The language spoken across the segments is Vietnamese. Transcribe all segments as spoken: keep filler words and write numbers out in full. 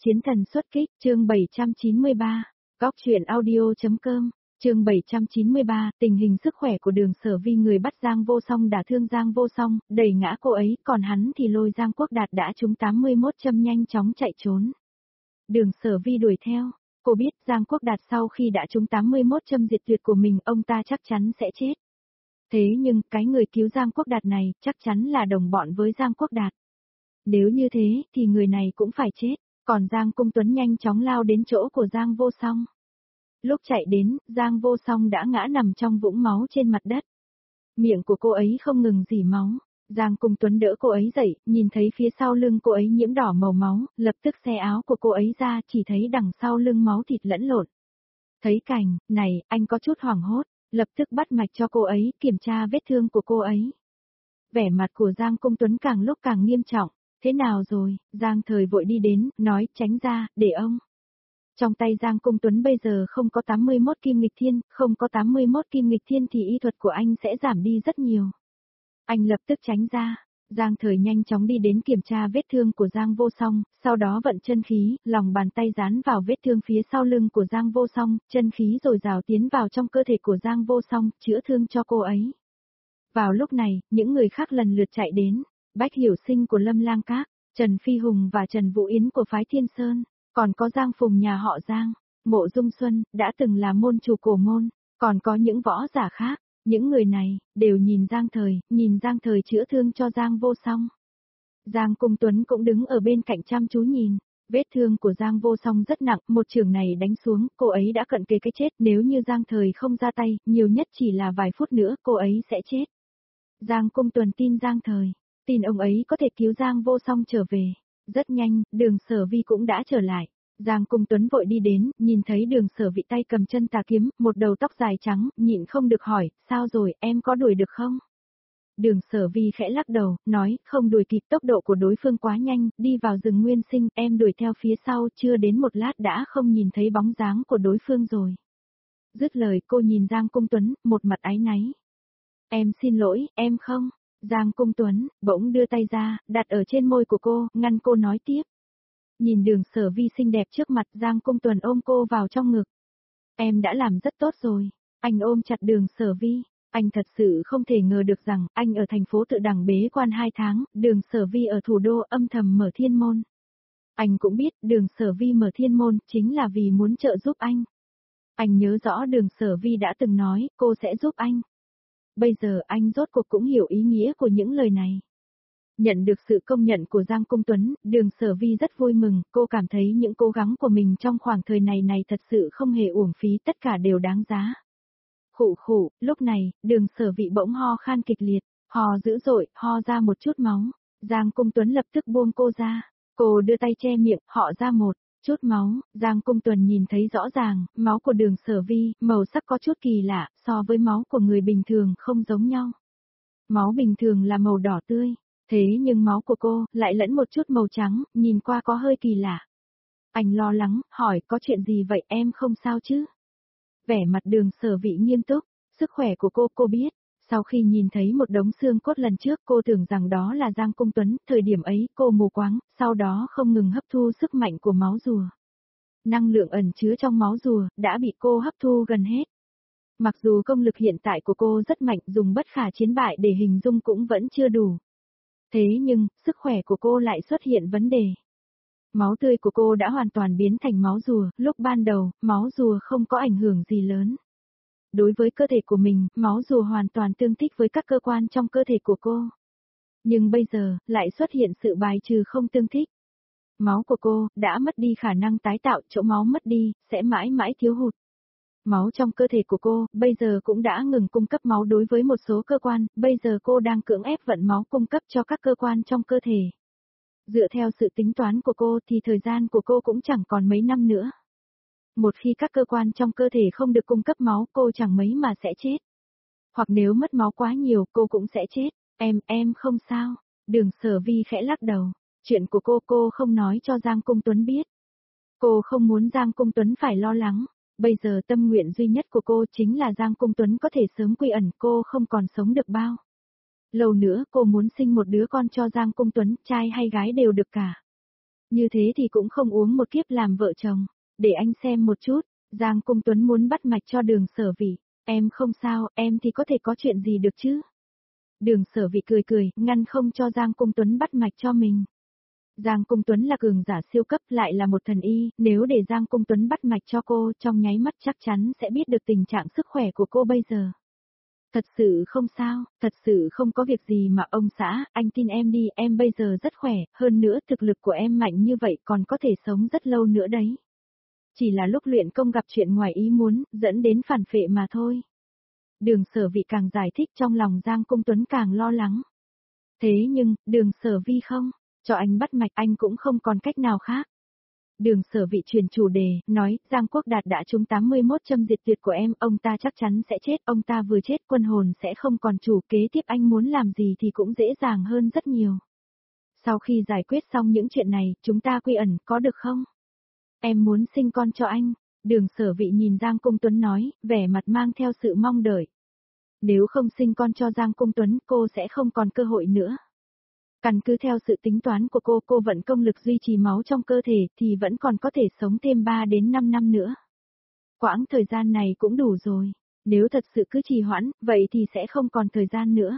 Chiến thần xuất kích, chương bảy trăm chín mươi ba, Góc truyện audio.com, chương bảy trăm chín mươi ba, tình hình sức khỏe của Đường Sở Vi. Người bắt Giang Vô Song đả thương Giang Vô Song, đẩy ngã cô ấy, còn hắn thì lôi Giang Quốc Đạt đã trúng tám mươi mốt châm nhanh chóng chạy trốn. Đường Sở Vi đuổi theo, cô biết Giang Quốc Đạt sau khi đã trúng tám mươi mốt châm diệt tuyệt của mình, ông ta chắc chắn sẽ chết. Thế nhưng, cái người cứu Giang Quốc Đạt này, chắc chắn là đồng bọn với Giang Quốc Đạt. Nếu như thế, thì người này cũng phải chết. Còn Giang Cung Tuấn nhanh chóng lao đến chỗ của Giang Vô Song. Lúc chạy đến, Giang Vô Song đã ngã nằm trong vũng máu trên mặt đất. Miệng của cô ấy không ngừng rỉ máu. Giang Cung Tuấn đỡ cô ấy dậy, nhìn thấy phía sau lưng cô ấy nhiễm đỏ màu máu, lập tức xé áo của cô ấy ra, chỉ thấy đằng sau lưng máu thịt lẫn lộn. Thấy cảnh này, anh có chút hoảng hốt, lập tức bắt mạch cho cô ấy, kiểm tra vết thương của cô ấy. Vẻ mặt của Giang Cung Tuấn càng lúc càng nghiêm trọng. Thế nào rồi? Giang Thời vội đi đến, nói, tránh ra, để ông. Trong tay Giang Cung Tuấn bây giờ không có tám mươi mốt kim nghịch thiên, không có tám mươi mốt kim nghịch thiên thì y thuật của anh sẽ giảm đi rất nhiều. Anh lập tức tránh ra. Giang Thời nhanh chóng đi đến kiểm tra vết thương của Giang Vô Song, sau đó vận chân khí, lòng bàn tay dán vào vết thương phía sau lưng của Giang Vô Song, chân khí dồi dào tiến vào trong cơ thể của Giang Vô Song, chữa thương cho cô ấy. Vào lúc này, những người khác lần lượt chạy đến. Bách Hiểu Sinh của Lâm Lang Các, Trần Phi Hùng và Trần Vũ Yến của phái Thiên Sơn, còn có Giang Phùng nhà họ Giang, Mộ Dung Xuân, đã từng là môn chủ cổ môn, còn có những võ giả khác, những người này, đều nhìn Giang Thời, nhìn Giang Thời chữa thương cho Giang Vô Song. Giang Cung Tuấn cũng đứng ở bên cạnh chăm chú nhìn, vết thương của Giang Vô Song rất nặng, một chưởng này đánh xuống, cô ấy đã cận kề cái chết, nếu như Giang Thời không ra tay, nhiều nhất chỉ là vài phút nữa, cô ấy sẽ chết. Giang Cung Tuấn tin Giang Thời. Tin ông ấy có thể cứu Giang Vô Song trở về. Rất nhanh, Đường Sở Vi cũng đã trở lại. Giang Cung Tuấn vội đi đến, nhìn thấy Đường Sở Vi tay cầm chân tà kiếm, một đầu tóc dài trắng, nhịn không được hỏi, sao rồi, em có đuổi được không? Đường Sở Vi khẽ lắc đầu, nói, không đuổi kịp, tốc độ của đối phương quá nhanh, đi vào rừng nguyên sinh, em đuổi theo phía sau, chưa đến một lát đã không nhìn thấy bóng dáng của đối phương rồi. Dứt lời cô nhìn Giang Cung Tuấn, một mặt áy náy. Em xin lỗi, em không. Giang Cung Tuấn, bỗng đưa tay ra, đặt ở trên môi của cô, ngăn cô nói tiếp. Nhìn Đường Sở Vi xinh đẹp trước mặt, Giang Cung Tuấn ôm cô vào trong ngực. Em đã làm rất tốt rồi. Anh ôm chặt Đường Sở Vi. Anh thật sự không thể ngờ được rằng, anh ở thành phố Tự Đằng bế quan hai tháng, Đường Sở Vi ở thủ đô âm thầm mở thiên môn. Anh cũng biết, Đường Sở Vi mở thiên môn, chính là vì muốn trợ giúp anh. Anh nhớ rõ Đường Sở Vi đã từng nói, cô sẽ giúp anh. Bây giờ anh rốt cuộc cũng hiểu ý nghĩa của những lời này. Nhận được sự công nhận của Giang Cung Tuấn, Đường Sở Vi rất vui mừng, cô cảm thấy những cố gắng của mình trong khoảng thời này này thật sự không hề uổng phí, tất cả đều đáng giá. Khụ khụ, lúc này, Đường Sở Vi bỗng ho khan kịch liệt, ho dữ dội, ho ra một chút máu. Giang Cung Tuấn lập tức buông cô ra, cô đưa tay che miệng, họ ra một chút máu. Giang Cung Tuấn nhìn thấy rõ ràng, máu của Đường Sở Vi, màu sắc có chút kỳ lạ, so với máu của người bình thường không giống nhau. Máu bình thường là màu đỏ tươi, thế nhưng máu của cô lại lẫn một chút màu trắng, nhìn qua có hơi kỳ lạ. Anh lo lắng, hỏi có chuyện gì vậy, em không sao chứ? Vẻ mặt Đường Sở Vi nghiêm túc, sức khỏe của cô cô biết. Sau khi nhìn thấy một đống xương cốt lần trước, cô tưởng rằng đó là Giang Cung Tuấn, thời điểm ấy cô mù quáng, sau đó không ngừng hấp thu sức mạnh của máu rùa. Năng lượng ẩn chứa trong máu rùa đã bị cô hấp thu gần hết. Mặc dù công lực hiện tại của cô rất mạnh, dùng bất khả chiến bại để hình dung cũng vẫn chưa đủ. Thế nhưng, sức khỏe của cô lại xuất hiện vấn đề. Máu tươi của cô đã hoàn toàn biến thành máu rùa, lúc ban đầu, máu rùa không có ảnh hưởng gì lớn. Đối với cơ thể của mình, máu rùa hoàn toàn tương thích với các cơ quan trong cơ thể của cô. Nhưng bây giờ, lại xuất hiện sự bài trừ không tương thích. Máu của cô, đã mất đi khả năng tái tạo, chỗ máu mất đi, sẽ mãi mãi thiếu hụt. Máu trong cơ thể của cô, bây giờ cũng đã ngừng cung cấp máu đối với một số cơ quan, bây giờ cô đang cưỡng ép vận máu cung cấp cho các cơ quan trong cơ thể. Dựa theo sự tính toán của cô thì thời gian của cô cũng chẳng còn mấy năm nữa. Một khi các cơ quan trong cơ thể không được cung cấp máu, cô chẳng mấy mà sẽ chết. Hoặc nếu mất máu quá nhiều, cô cũng sẽ chết. Em, em không sao. Đường Sở Vi khẽ lắc đầu. Chuyện của cô cô không nói cho Giang Cung Tuấn biết. Cô không muốn Giang Cung Tuấn phải lo lắng. Bây giờ tâm nguyện duy nhất của cô chính là Giang Cung Tuấn có thể sớm quy ẩn, cô không còn sống được bao. Lâu nữa cô muốn sinh một đứa con cho Giang Cung Tuấn, trai hay gái đều được cả. Như thế thì cũng không uống một kiếp làm vợ chồng. Để anh xem một chút, Giang Cung Tuấn muốn bắt mạch cho Đường Sở Vĩ. Em không sao, em thì có thể có chuyện gì được chứ? Đường Sở Vĩ cười cười, ngăn không cho Giang Cung Tuấn bắt mạch cho mình. Giang Cung Tuấn là cường giả siêu cấp lại là một thần y, nếu để Giang Cung Tuấn bắt mạch cho cô trong nháy mắt chắc chắn sẽ biết được tình trạng sức khỏe của cô bây giờ. Thật sự không sao, thật sự không có việc gì mà ông xã, anh tin em đi, em bây giờ rất khỏe, hơn nữa thực lực của em mạnh như vậy còn có thể sống rất lâu nữa đấy. Chỉ là lúc luyện công gặp chuyện ngoài ý muốn, dẫn đến phản phệ mà thôi. Đường Sở Vĩ càng giải thích trong lòng Giang Cung Tuấn càng lo lắng. Thế nhưng, Đường Sở Vi không, cho anh bắt mạch anh cũng không còn cách nào khác. Đường Sở Vĩ chuyển chủ đề, nói, Giang Quốc Đạt đã trúng tám mươi mốt châm diệt tuyệt của em, ông ta chắc chắn sẽ chết, ông ta vừa chết quân hồn sẽ không còn chủ, kế tiếp anh muốn làm gì thì cũng dễ dàng hơn rất nhiều. Sau khi giải quyết xong những chuyện này, chúng ta quy ẩn, có được không? Em muốn sinh con cho anh. Đường Sở Vĩ nhìn Giang Cung Tuấn nói, vẻ mặt mang theo sự mong đợi. Nếu không sinh con cho Giang Cung Tuấn, cô sẽ không còn cơ hội nữa. Căn cứ theo sự tính toán của cô, cô vận công lực duy trì máu trong cơ thể thì vẫn còn có thể sống thêm ba đến năm năm nữa. Quãng thời gian này cũng đủ rồi. Nếu thật sự cứ trì hoãn, vậy thì sẽ không còn thời gian nữa.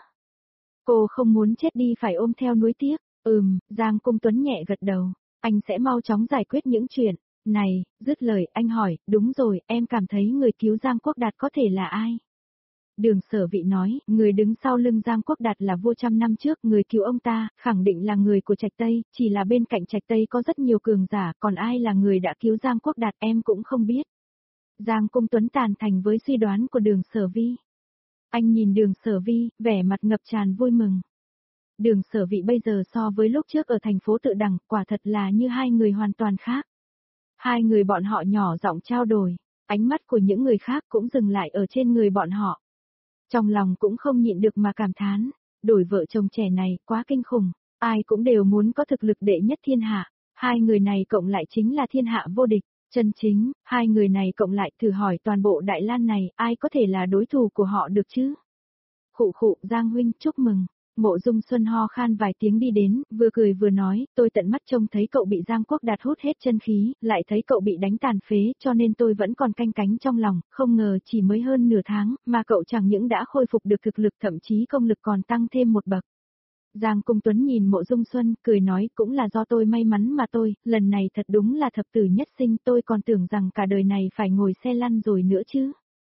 Cô không muốn chết đi phải ôm theo nuối tiếc. Ừm, Giang Cung Tuấn nhẹ gật đầu. Anh sẽ mau chóng giải quyết những chuyện. Này, dứt lời, anh hỏi, đúng rồi, em cảm thấy người cứu Giang Quốc Đạt có thể là ai? Đường Sở Vĩ nói, người đứng sau lưng Giang Quốc Đạt là vua trăm năm trước, người cứu ông ta, khẳng định là người của Trạch Tây, chỉ là bên cạnh Trạch Tây có rất nhiều cường giả, còn ai là người đã cứu Giang Quốc Đạt em cũng không biết. Giang Cung Tuấn tàn thành với suy đoán của Đường Sở Vi. Anh nhìn Đường Sở Vi, vẻ mặt ngập tràn vui mừng. Đường Sở Vĩ bây giờ so với lúc trước ở thành phố Tự Đằng, quả thật là như hai người hoàn toàn khác. Hai người bọn họ nhỏ giọng trao đổi, ánh mắt của những người khác cũng dừng lại ở trên người bọn họ. Trong lòng cũng không nhịn được mà cảm thán, đổi vợ chồng trẻ này quá kinh khủng, ai cũng đều muốn có thực lực đệ nhất thiên hạ, hai người này cộng lại chính là thiên hạ vô địch, chân chính, hai người này cộng lại thử hỏi toàn bộ Đại Lan này ai có thể là đối thủ của họ được chứ? Khụ khụ, Giang huynh chúc mừng. Mộ Dung Xuân ho khan vài tiếng đi đến, vừa cười vừa nói, tôi tận mắt trông thấy cậu bị Giang Quốc Đạt hút hết chân khí, lại thấy cậu bị đánh tàn phế, cho nên tôi vẫn còn canh cánh trong lòng, không ngờ chỉ mới hơn nửa tháng, mà cậu chẳng những đã khôi phục được thực lực thậm chí công lực còn tăng thêm một bậc. Giang Cung Tuấn nhìn Mộ Dung Xuân, cười nói, cũng là do tôi may mắn mà tôi, lần này thật đúng là thập tử nhất sinh, tôi còn tưởng rằng cả đời này phải ngồi xe lăn rồi nữa chứ.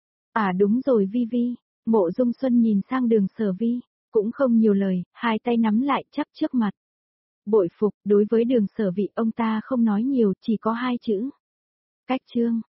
À đúng rồi Vi Vi, Mộ Dung Xuân nhìn sang Đường Sở Vi. Cũng không nhiều lời, hai tay nắm lại chắc trước mặt. Bội phục, đối với Đường Sở Vĩ ông ta không nói nhiều, chỉ có hai chữ. Cách chương.